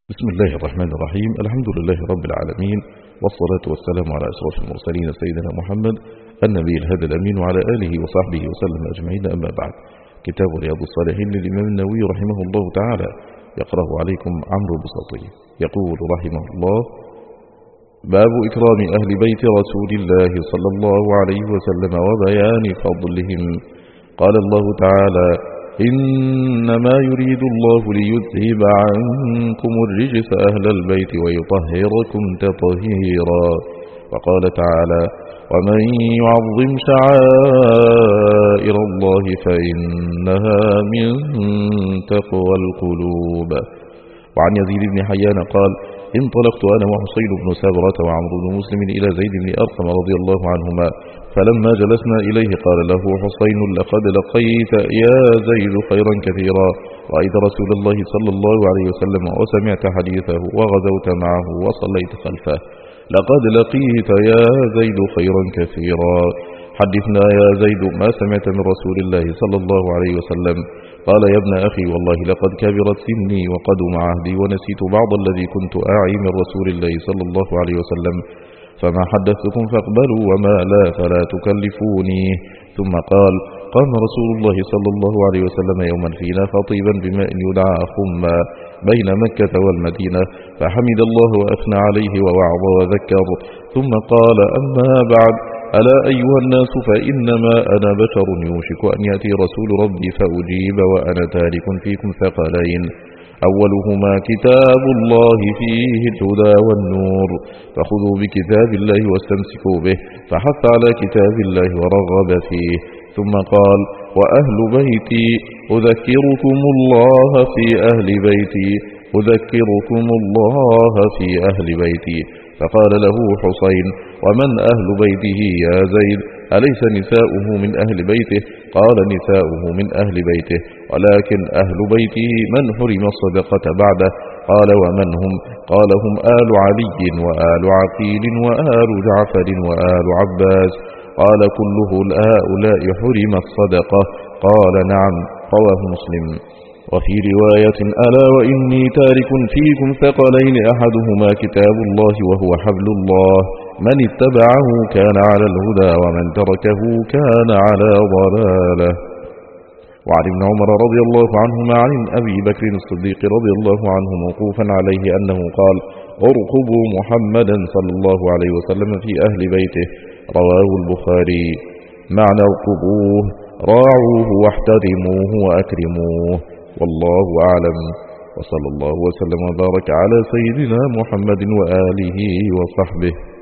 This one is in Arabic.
بسم الله الرحمن الرحيم. الحمد لله رب العالمين، والصلاة والسلام على أشرف المرسلين سيدنا محمد النبي الهادي الأمين وعلى آله وصحبه وسلم أجمعين. أما بعد، كتاب رياض الصالحين للإمام النووي رحمه الله تعالى يقرأ عليكم عمرو البساطي. يقول رحمه الله: باب إكرام أهل بيت رسول الله صلى الله عليه وسلم وبيان فضلهم. قال الله تعالى: إنما يريد الله ليذهب عنكم الرجس أهل البيت ويطهركم تطهيرا. وقال تعالى: ومن يعظم شعائر الله فإنها من تقوى القلوب. وعن يزيد بن حيان قال: انطلقت أنا وحصين بن سابرة وعمرو بن مسلم إلى زيد بن أرقم رضي الله عنهما، فلما جلسنا إليه قال له حصين: لقد لقيت يا زيد خيرا كثيرا، رأيت رسول الله صلى الله عليه وسلم وسمعت حديثه وغزوت معه وصليت خلفه. لقد لقيت يا زيد خيرا كثيرا، حدثنا يا زيد ما سمعت من رسول الله صلى الله عليه وسلم. قال: يا ابن أخي، والله لقد كبرت سني وقدم عهدي ونسيت بعض الذي كنت أعي من رسول الله صلى الله عليه وسلم، فما حدثتكم فاقبلوا وما لا فلا تكلفوني. ثم قال: قام رسول الله صلى الله عليه وسلم يوما فينا خطيبا بماء يدعى خما بين مكة والمدينة، فحمد الله وأثنى عليه ووعظ وذكر، ثم قال: أما بعد، ألا أيها الناس، فإنما أنا بشر يوشك أن يأتي رسول ربي فأجيب وأنا تارك فيكم ثقلين، أولهما كتاب الله فيه الهدى والنور، فخذوا بكتاب الله واستمسكوا به، فحث على كتاب الله ورغب فيه. ثم قال: وأهل بيتي أذكركم الله في أهل بيتي، أذكركم الله في أهل بيتي. فقال له حسين: ومن أهل بيته يا زيد؟ أليس نساؤه من أهل بيته؟ قال: نساؤه من أهل بيته، ولكن أهل بيته من حرم الصدقة بعده. قال: ومن هم؟ قال: هم آل علي وآل عقيل وآل جعفر وآل عباس. قال: كله هؤلاء حرم الصدقة؟ قال: نعم. رواه مسلم. وفي رواية: ألا وإني تارك فيكم ثقلين، أحدهما كتاب الله وهو حبل الله، من اتبعه كان على الهدى ومن تركه كان على ضلالة. وعن ابن عمر رضي الله عنهما عن أبي بكر الصديق رضي الله عنه موقوفا عليه أنه قال: ارقبوا محمدا صلى الله عليه وسلم في أهل بيته. رواه البخاري. معنى ارقبوه: راعوه واحترموه وأكرموه. والله أعلم، وصلى الله وسلم وبارك على سيدنا محمد وآله وصحبه.